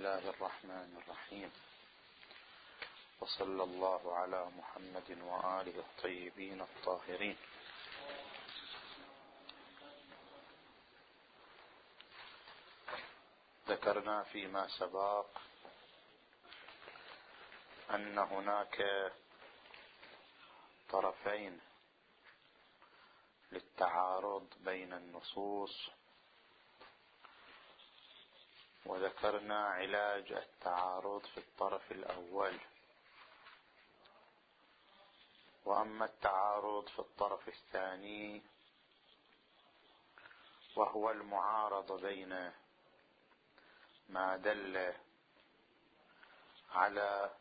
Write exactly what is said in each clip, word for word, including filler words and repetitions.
الله الرحمن الرحيم، وصلى الله على محمد وآله الطيبين الطاهرين. ذكرنا فيما سبق أن هناك طرفين للتعارض بين النصوص، وذكرنا علاج التعارض في الطرف الأول. وأما التعارض في الطرف الثاني وهو المعارضة بين ما دل على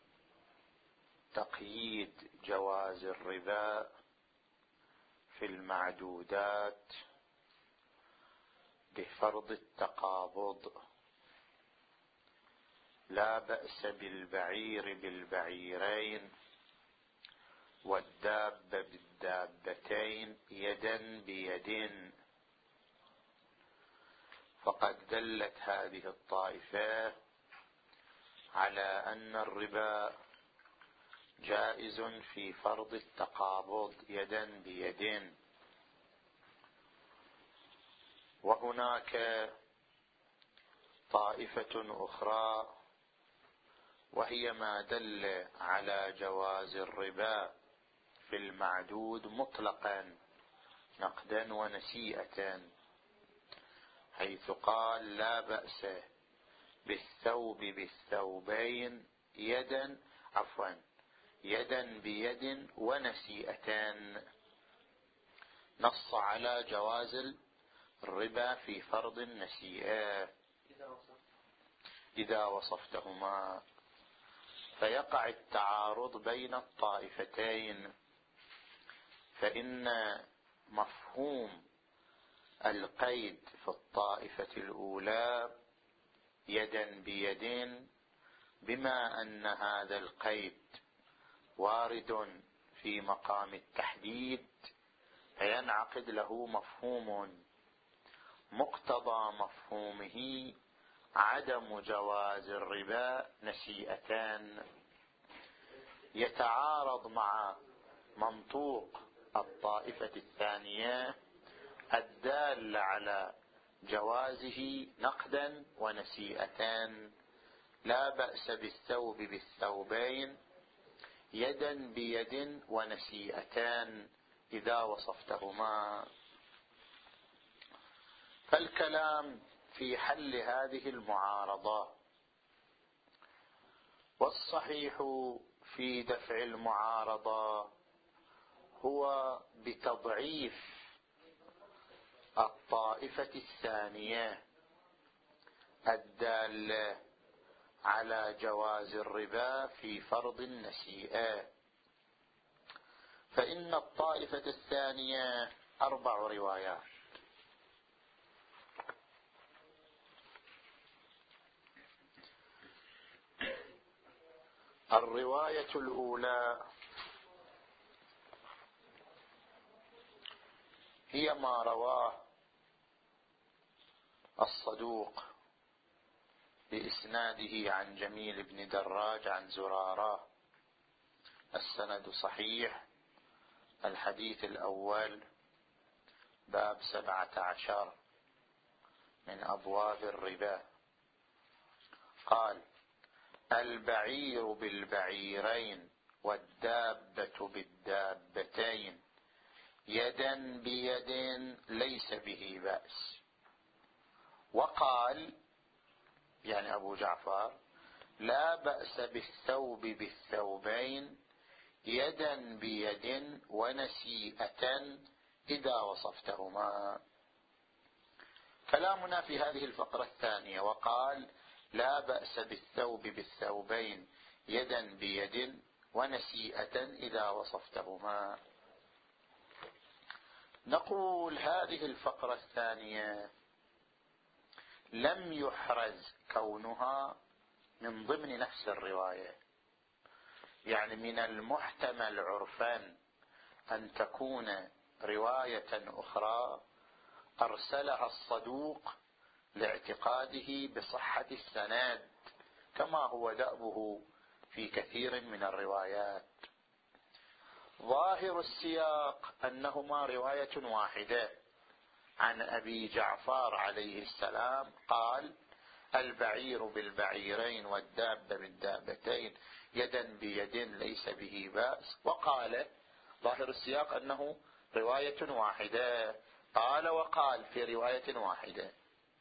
تقييد جواز الربا في المعدودات بفرض التقابض، لا بأس بالبعير بالبعيرين والدابة بالدابتين يدا بيد، فقد دلت هذه الطائفة على أن الربا جائز في فرض التقابض يدا بيد. وهناك طائفة أخرى وهي ما دل على جواز الربا في المعدود مطلقا نقدا ونسيئة، حيث قال لا بأس بالثوب بالثوبين يدا عفوا يدا بيد ونسيئتان، نص على جواز الربا في فرض النسيئة إذا وصفتهما، فيقع التعارض بين الطائفتين. فإن مفهوم القيد في الطائفة الأولى يدا بيد، بما أن هذا القيد وارد في مقام التحديد، فينعقد له مفهوم مقتضى مفهومه عدم جواز الربا نسيئتان، يتعارض مع منطوق الطائفة الثانية الدال على جوازه نقدا ونسيئتان، لا بأس بالثوب بالثوبين يدا بيد ونسيئتان إذا وصفتهما. فالكلام في حل هذه المعارضة، والصحيح في دفع المعارضة هو بتضعيف الطائفة الثانية الدالة على جواز الربا في فرض النسيئة. فإن الطائفة الثانية أربع روايات. الرواية الأولى هي ما رواه الصدوق بإسناده عن جميل بن دراج عن زرارة، السند صحيح. الحديث الأول باب سبعة عشر من أبواب الربا، قال: البعير بالبعيرين والدابة بالدابتين يدا بيد ليس به بأس. وقال يعني أبو جعفر: لا بأس بالثوب بالثوبين يدا بيد ونسيئة إذا وصفتهما. كلامنا في هذه الفقرة الثانية، وقال لا بأس بالثوب بالثوبين يدا بيد ونسيئة إذا وصفتهما. نقول هذه الفقرة الثانية لم يحرز كونها من ضمن نفس الرواية، يعني من المحتمل عرفا أن تكون رواية أخرى أرسلها الصدوق لاعتقاده بصحة السند كما هو دأبه في كثير من الروايات. ظاهر السياق أنهما رواية واحدة عن أبي جعفر عليه السلام قال: البعير بالبعيرين والدابة بالدابتين يدا بيد ليس به بأس. وقال ظاهر السياق أنه رواية واحدة، قال وقال في رواية واحدة.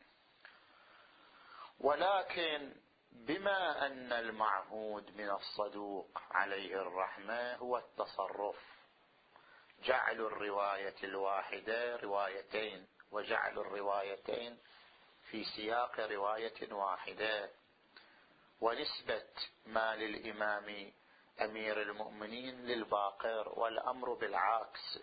ولكن بما أن المعهود من الصدوق عليه الرحمة هو التصرف، جعل الرواية الواحدة روايتين وجعل الروايتين في سياق رواية واحدة، ونسبة ما للإمام أمير المؤمنين للباقر والأمر بالعكس،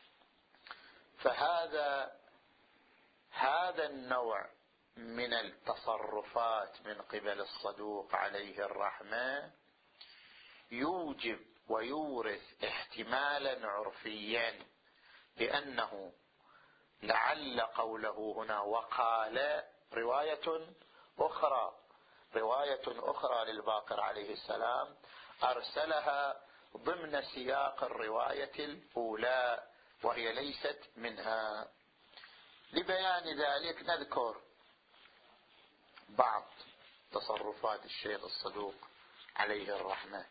فهذا هذا النوع من التصرفات من قبل الصدوق عليه الرحمة يوجب ويورث احتمالا عرفيا بأنه لعل قوله هنا وقال رواية أخرى رواية أخرى للباقر عليه السلام أرسلها ضمن سياق الرواية الأولى وهي ليست منها. لبيان ذلك نذكر بعض تصرفات الشيخ الصدوق عليه الرحمة.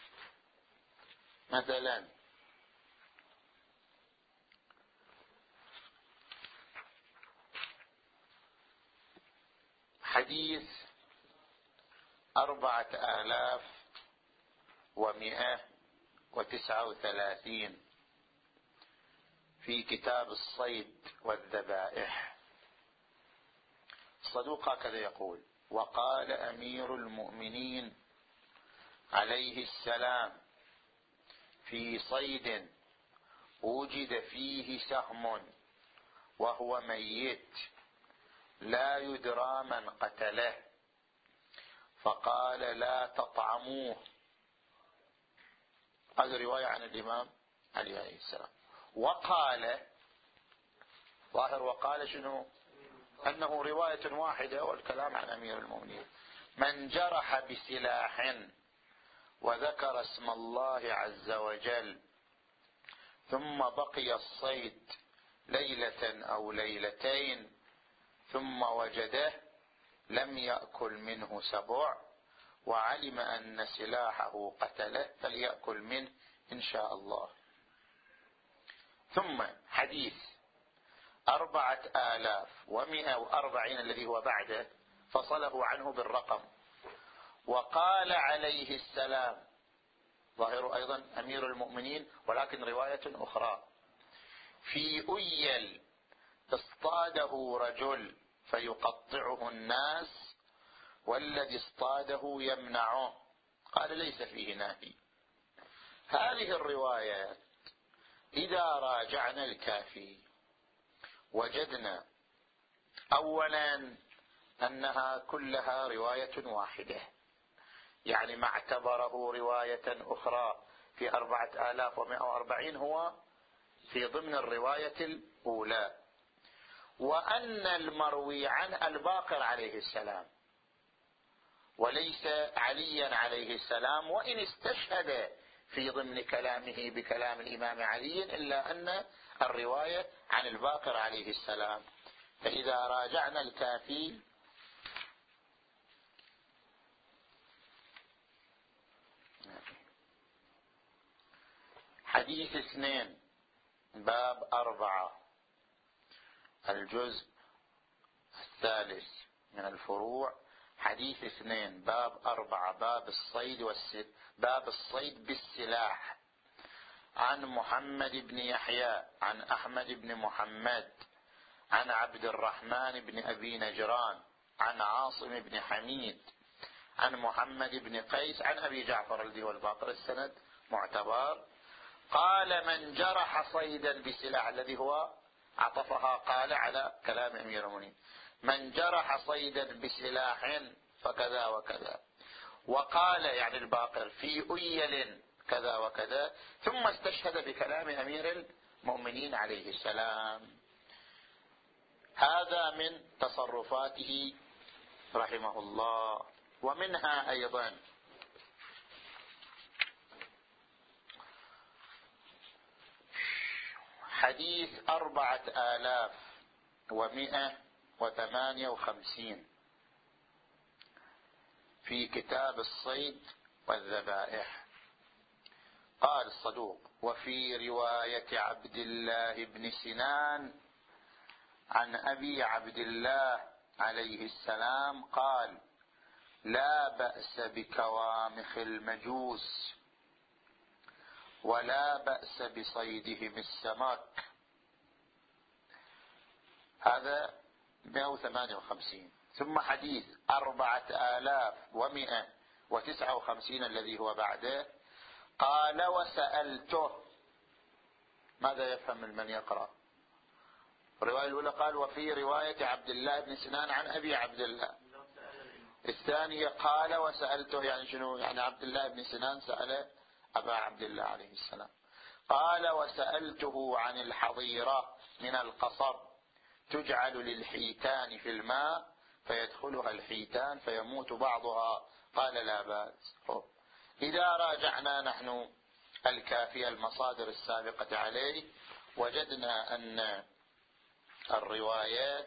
مثلا حديث أربعة آلاف ومئة وتسعة وثلاثين في كتاب الصيد والذبائح، الصدوق هكذا يقول: وقال أمير المؤمنين عليه السلام في صيد وجد فيه سهم وهو ميت لا يدرى من قتله، فقال لا تطعموه. هذه رواية عن الإمام علي عليه السلام. وقال ظاهر وقال شنو؟ أنه رواية واحدة والكلام عن أمير المؤمنين. من جرح بسلاح وذكر اسم الله عز وجل ثم بقي الصيد ليلة أو ليلتين ثم وجده لم يأكل منه سبع وعلم أن سلاحه قتله فليأكل منه إن شاء الله. ثم حديث أربعة آلاف ومئة وأربعين الذي هو بعده فصله عنه بالرقم: وقال عليه السلام، ظاهر أيضا أمير المؤمنين ولكن رواية أخرى: في أيل اصطاده رجل فيقطعه الناس والذي اصطاده يمنعه، قال ليس فيه نهي. هذه الروايات إذا راجعنا الكافي وجدنا أولا أنها كلها رواية واحدة، يعني ما اعتبره رواية أخرى في أربعة آلاف ومئة وأربعين هو في ضمن الرواية الأولى، وأن المروي عن الباقر عليه السلام وليس عليا عليه السلام، وإن استشهد في ضمن كلامه بكلام الإمام علي إلا أن الرواية عن الباقر عليه السلام. فإذا راجعنا الكافي حديث اثنين باب أربعة الجزء الثالث من الفروع، حديث اثنين باب أربعة باب الصيد والسل... باب الصيد بالسلاح، عن محمد بن يحيى عن أحمد بن محمد عن عبد الرحمن بن أبي نجران عن عاصم بن حميد عن محمد بن قيس عن أبي جعفر الذي هو الباقر السند معتبر، قال: من جرح صيدا بسلاح، الذي هو عطفها قال على كلام أمير المؤمنين: من جرح صيدا بسلاح فكذا وكذا، وقال يعني الباقر في أيل كذا وكذا، ثم استشهد بكلام أمير المؤمنين عليه السلام. هذا من تصرفاته رحمه الله ومنها أيضا حديث أربعة آلاف ومئة وثمانية وخمسين في كتاب الصيد والذبائح. قال الصدوق: وفي رواية عبد الله بن سنان عن أبي عبد الله عليه السلام قال: لا بأس بكوامخ المجوس ولا بأس بصيدهم السمك. هذا مئة وثمانية وخمسين. ثم حديث أربعة آلاف ومئة وتسعة وخمسين الذي هو بعده قال: وسألته. ماذا يفهم من يقرأ؟ الرواية الأولى قال: وفي رواية عبد الله بن سنان عن أبي عبد الله. الثانية قال: وسألته، يعني شنو؟ يعني عبد الله بن سنان سأل أبا عبد الله عليه السلام. قال: وسألته عن الحظيرة من القصب تجعل للحيتان في الماء فيدخلها الحيتان فيموت بعضها. قال: لا بأس. إذا راجعنا نحن الكافية المصادر السابقة عليه وجدنا أن الروايات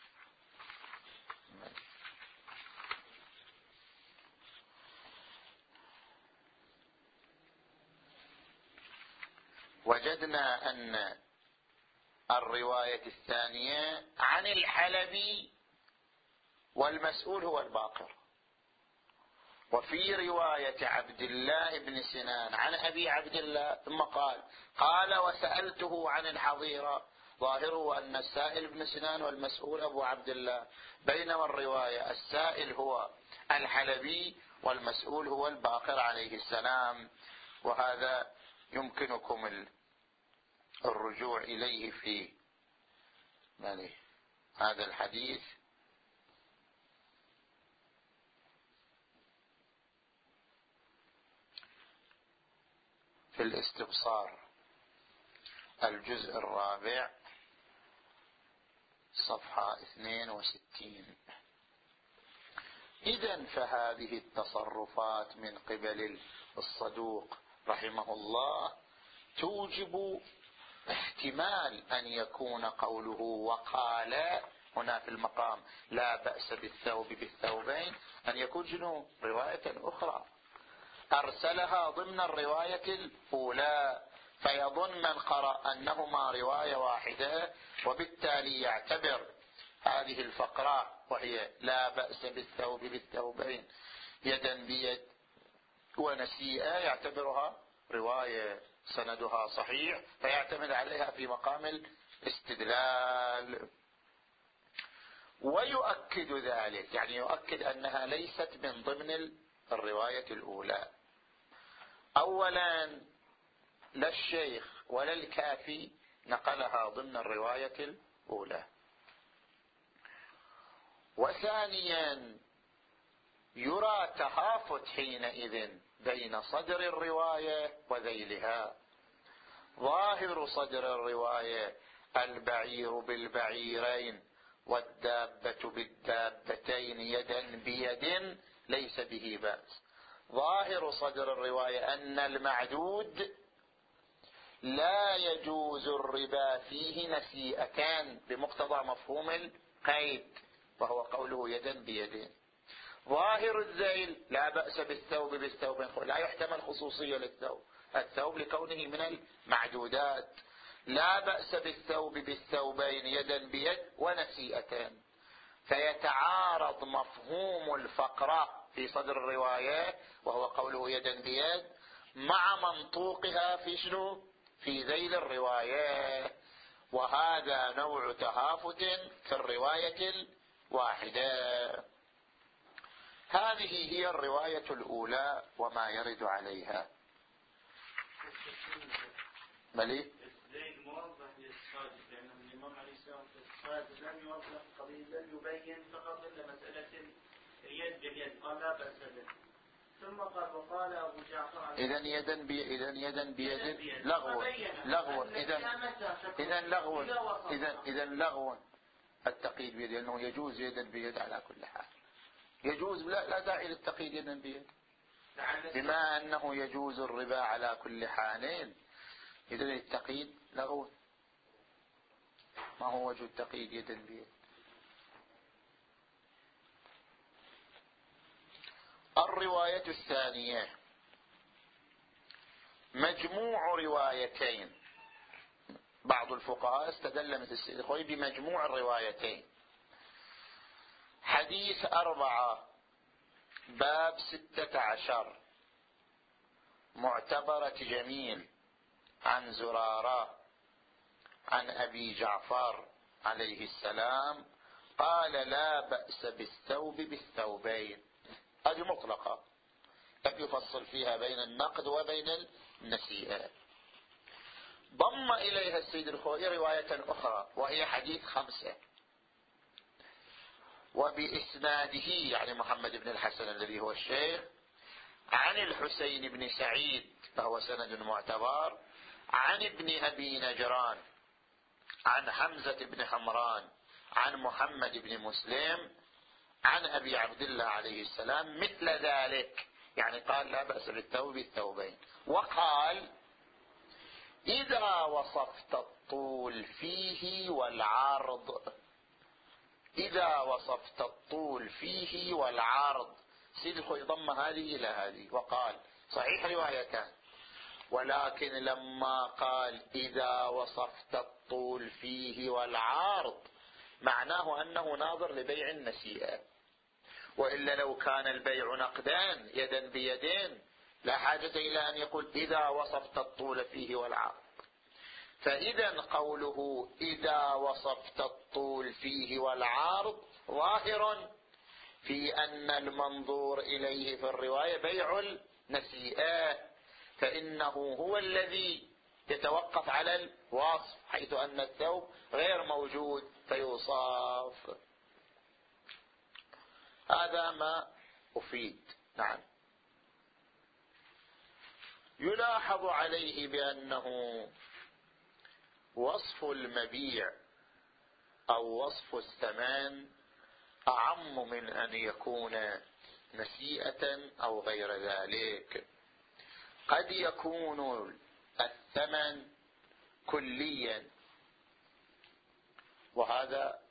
وجدنا أن الرواية الثانية عن الحلبي والمسؤول هو الباقر. وفي رواية عبد الله بن سنان عن أبي عبد الله ثم قال: قال: وسألته عن الحظيرة. ظاهره أن السائل ابن سنان والمسؤول أبو عبد الله، بينما الرواية السائل هو الحلبي والمسؤول هو الباقر عليه السلام. وهذا يمكنكم الرجوع إليه في هذا الحديث في الاستبصار الجزء الرابع صفحة اثنين وستين. إذن فهذه التصرفات من قبل الصدوق رحمه الله توجب احتمال أن يكون قوله وقال هنا في المقام لا بأس بالثوب بالثوبين أن يكون شنو؟ رواية أخرى أرسلها ضمن الرواية الأولى، فيظن من قرأ أنهما رواية واحدة، وبالتالي يعتبر هذه الفقرة وهي لا بأس بالثوب بالثوبين يدا بيد ونسيئة يعتبرها رواية سندها صحيح فيعتمد عليها في مقام الاستدلال. ويؤكد ذلك، يعني يؤكد أنها ليست من ضمن الرواية الأولى. أولا لا الشيخ ولا الكافي نقلها ضمن الرواية الأولى. وثانيا يرى تهافت حينئذ بين صدر الرواية وذيلها. ظاهر صدر الرواية البعير بالبعيرين والدابة بالدابتين يدا بيد ليس به بأس. ظاهر صدر الرواية أن المعدود لا يجوز الربا فيه نسيئتان بمقتضى مفهوم القيد وهو قوله يدا بيدين. ظاهر الذيل لا بأس بالثوب بالثوبين، لا يحتمل خصوصية للثوب، الثوب لكونه من المعدودات. لا بأس بالثوب بالثوبين يدا بيد ونسيئتان، فيتعارض مفهوم الفقرة في صدر الرواية وهو قوله يدا بيد مع منطوقها في شنو؟ في ذيل الرواية، وهذا نوع تهافت في الرواية الواحدة. هذه هي الرواية الأولى وما يرد عليها. ملي؟ الذيل موضح للصادق، لأن الإمام عليه السلام في الصادق لم يوضح قضية، لم يبين فقط إلا مسألة اليد باليد، قال لا بأس به. ثم قال وقال أبو جعفر إذا يدا بي إذا يدا بيد لغو لغو إذا إذا لغو إذا إذا لغو التقييد بيد، لأنه يجوز يدا بيد على كل حال. يجوز، لا, لا داعي للتقييد يدا بيد، بما أنه يجوز الربا على كل حال، إذن التقييد لغو، ما هو وجه التقييد يدا بيد. الرواية الثانية مجموع روايتين. بعض الفقهاء استدل مثل السيد الخوئي بمجموع الروايتين. حديث أربعة باب ستة عشر معتبرة جميل عن زرارة عن أبي جعفر عليه السلام قال لا بأس بالثوب بالثوبين. هذه مطلقة لم يفصل فيها بين النقد وبين النسيئة. ضم إليها السيد الخوئي رواية أخرى وهي حديث خمسة وبإسناده يعني محمد بن الحسن الذي هو الشيخ عن الحسين بن سعيد فهو سند معتبر عن ابن أبي نجران عن حمزة بن حمران عن محمد بن مسلم عن أبي عبد الله عليه السلام مثل ذلك، يعني قال لا بأس بالثوب بالثوبين. وقال إذا وصفت الطول فيه والعرض، إذا وصفت الطول فيه والعرض. سيد الخوئي ضم هذه إلى هذه وقال صحيح روايتان، ولكن لما قال إذا وصفت الطول فيه والعرض معناه أنه ناظر لبيع النسيئة، وإلا لو كان البيع نقدان يدا بيدين لا حاجة إلى أن يقول إذا وصفت الطول فيه والعرض. فإذا قوله إذا وصفت الطول فيه والعرض ظاهر في أن المنظور إليه في الرواية بيع النسيئة، فإنه هو الذي يتوقف على الوصف، حيث أن الثوب غير موجود فيوصف. هذا ما أفيد. نعم. يلاحظ عليه بأنه وصف المبيع أو وصف الثمن أعم من أن يكون نسيئة أو غير ذلك. قد يكون الثمن كليا وهذا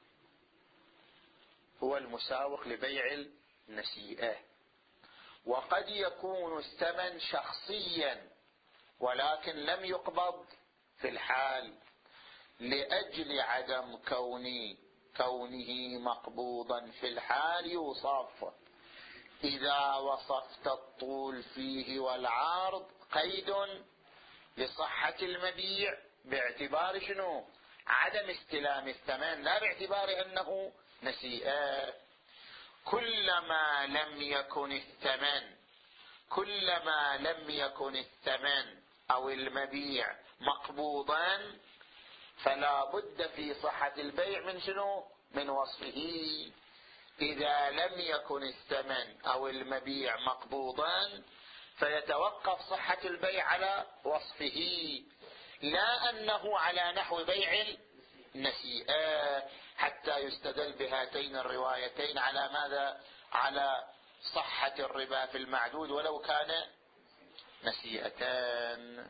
هو المساوق لبيع النسيئة، وقد يكون الثمن شخصيا ولكن لم يقبض في الحال لأجل عدم كونه كونه مقبوضا في الحال يوصف. إذا وصفت الطول فيه والعرض قيد لصحة المبيع باعتبار شنو؟ عدم استلام الثمن، لا باعتبار أنه نسيئة. كلما لم يكن الثمن كلما لم يكن الثمن أو المبيع مقبوضا فلا بد في صحة البيع من شنو؟ من وصفه. إذا لم يكن الثمن أو المبيع مقبوضا فيتوقف صحة البيع على وصفه، لا أنه على نحو بيع النسيئة، حتى يستدل بهاتين الروايتين على ماذا؟ على صحة الربا في المعدود ولو كان نسيئتان.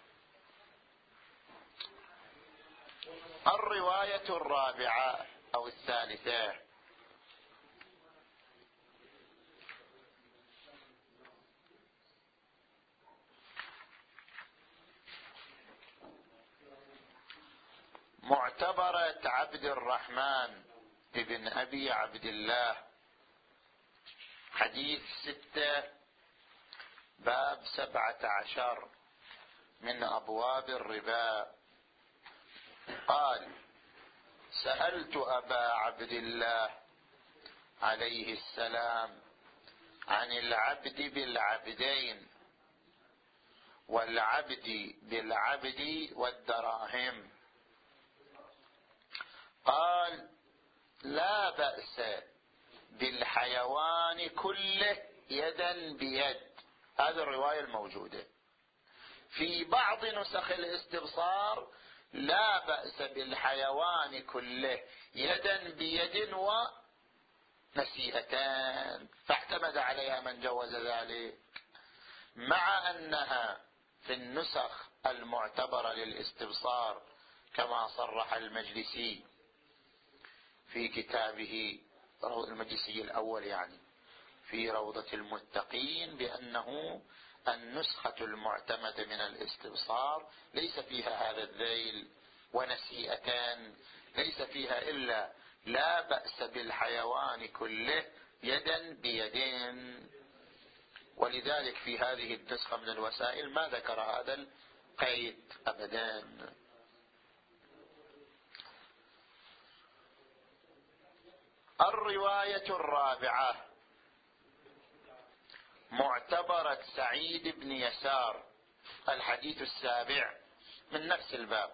الرواية الرابعة أو الثالثة معتبرة عبد الرحمن ابن أبي عبد الله حديث ستة باب سبعة عشر من أبواب الربا. قال سألت أبا عبد الله عليه السلام عن العبد بالعبدين والعبد بالعبد والدراهم، قال لا بأس بالحيوان كله يدا بيد. هذه الرواية الموجودة في بعض نسخ الاستبصار، لا بأس بالحيوان كله يدا بيد نسيئتان، فاعتمد عليها من جوز ذلك، مع أنها في النسخ المعتبرة للاستبصار كما صرح المجلسي في كتابه المجلسي الأول يعني في روضة المتقين، بأنه النسخة المعتمدة من الاستبصار ليس فيها هذا الذيل ونسيئتان، ليس فيها إلا لا بأس بالحيوان كله يدا بيدين، ولذلك في هذه النسخة من الوسائل ما ذكر هذا القيد أبدا. الرواية الرابعة معتبرة سعيد بن يسار، الحديث السابع من نفس الباب.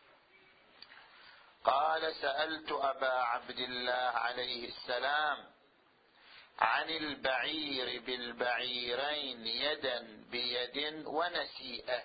قال: سألت أبا عبد الله عليه السلام عن البعير بالبعيرين يدا بيد ونسيئة.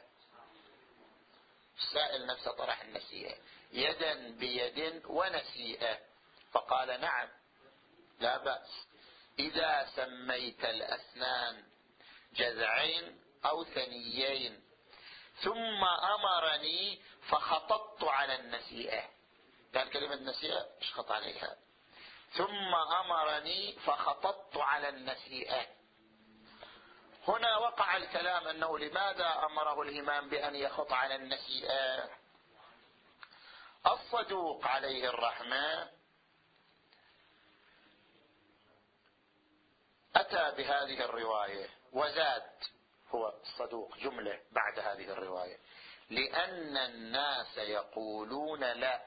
السائل نفسه طرح النسيئة، يدا بيد ونسيئة، فقال: نعم لا بأس إذا سميت الأسنان جذعين أو ثنيين. ثم أمرني فخططت على النسيئة، قال كلمة نسيئة اشخط عليها. ثم أمرني فخططت على النسيئة. هنا وقع الكلام أنه لماذا أمره الإمام بأن يخط على النسيئة؟ الصدوق عليه الرحمة أتى بهذه الرواية وزاد، هو الصدوق جملة بعد هذه الرواية: لأن الناس يقولون لا،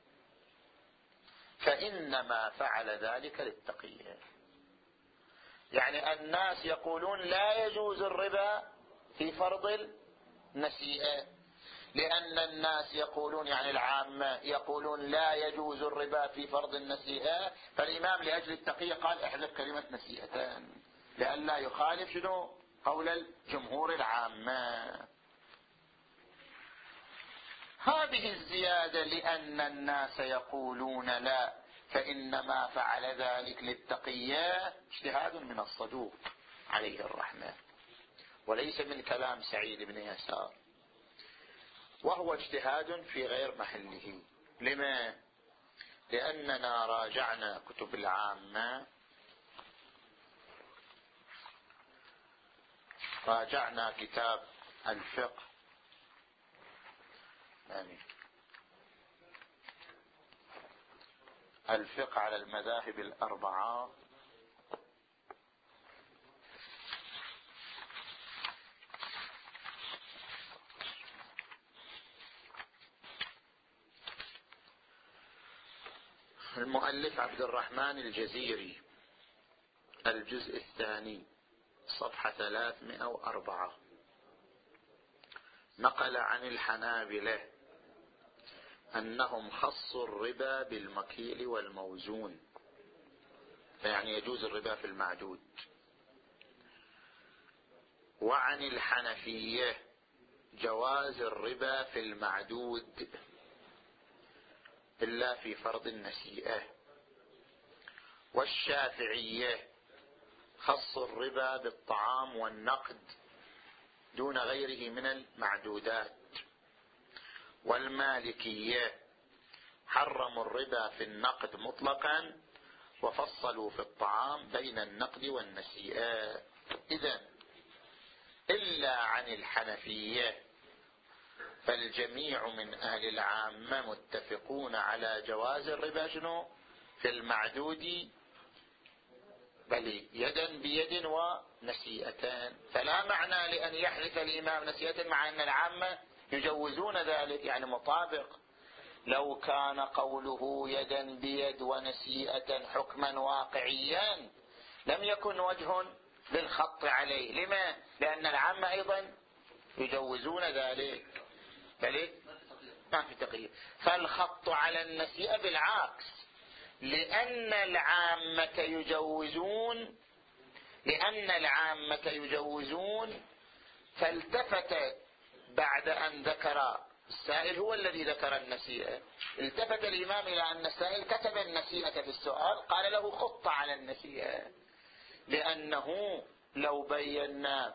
فإنما فعل ذلك للتقية. يعني الناس يقولون لا يجوز الربا في فرض النسيئة، لأن الناس يقولون يعني العامة يقولون لا يجوز الربا في فرض النسيئة، فالإمام لأجل التقية قال احذف كلمة نسيئتان لئلا يخالف شنو قول الجمهور العامة. هذه الزيادة لأن الناس يقولون لا فإنما فعل ذلك للتقية اجتهاد من الصدوق عليه الرحمة، وليس من كلام سعيد بن يسار، وهو اجتهاد في غير محله. لما؟ لأننا راجعنا كتب العامة، راجعنا كتاب الفقه يعني الفقه على المذاهب الأربعة، المؤلف عبد الرحمن الجزيري، الجزء الثاني صفحة ثلاثمائة وأربعة، نقل عن الحنابلة أنهم خصوا الربا بالمكيل والموزون، يعني يجوز الربا في المعدود. وعن الحنفية جواز الربا في المعدود إلا في فرض النسيئة. والشافعية خصوا الربا بالطعام والنقد دون غيره من المعدودات. والمالكية حرموا الربا في النقد مطلقا وفصلوا في الطعام بين النقد والنسيئة. إذن إلا عن الحنفية فالجميع من أهل العامة متفقون على جواز الربا شنو في المعدود، بل يدا بيد ونسيئتان. فلا معنى لأن يحذف الإمام نسيئة مع أن العامة يجوزون ذلك، يعني مطابق. لو كان قوله يدا بيد ونسيئة حكما واقعيا لم يكن وجه للخط عليه. لما؟ لأن العامة أيضا يجوزون ذلك، بل ما في تقييد. فالخط على النسيئة بالعكس، لأن العامة يجوزون لأن العامة يجوزون فالتفت بعد أن ذكر السائل هو الذي ذكر النسيئة. التفت الإمام إلى أن السائل كتب النسيئة في السؤال، قال له خط على النسيئة، لأنه لو بينا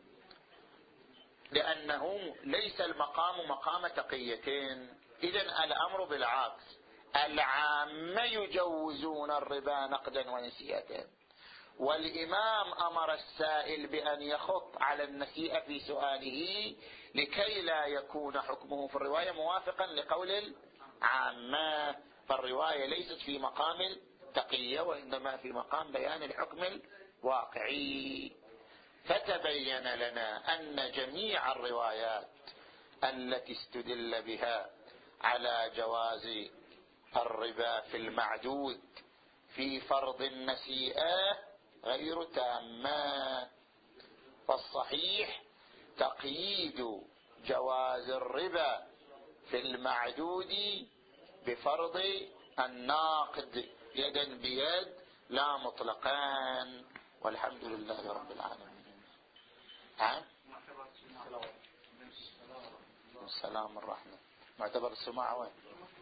لأنه ليس المقام مقام تقيتين. إذن الأمر بالعكس، العامة يجوزون الربا نقدا ونسيئة، والإمام أمر السائل بأن يخط على النسيئة في سؤاله لكي لا يكون حكمه في الرواية موافقا لقول العامة. فالرواية ليست في مقام التقية، وإنما في مقام بيان الحكم الواقعي. فتبين لنا أن جميع الروايات التي استدل بها على جواز الربا في المعدود في فرض النسيئة غير تامة. فالصحيح تقييد جواز الربا في المعدود بفرض الناقد يدا بيد لا مطلقان، والحمد لله رب العالمين. ها؟ السلام الرحمة معتبر السماع وين؟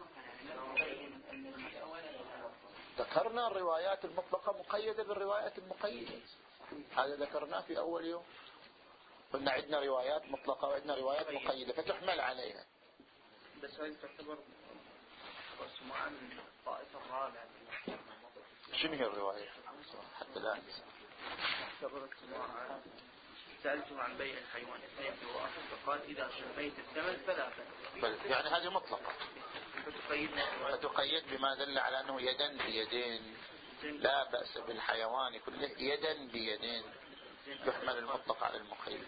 ذكرنا الروايات المطلقة مقيدة بالروايات المقيدة، هذا ذكرناه في أول يوم. قلنا عندنا روايات مطلقة وعندنا روايات مقيدة فتحمل عليها. بس هذه تعتبر السماع من الطائفة الرابعة. شنو هي الرواية حتى الآن؟ تعتبر السماع سألته عن بيع الحيوان اثنين بواحد فقال إذا شميت الثمن فلا بأس. يعني هذه مطلقة فتقيد بما دل على أنه يدا بيدين، لا بأس بالحيوان كله يدا بيدين، يحمل المطلق على المقيد.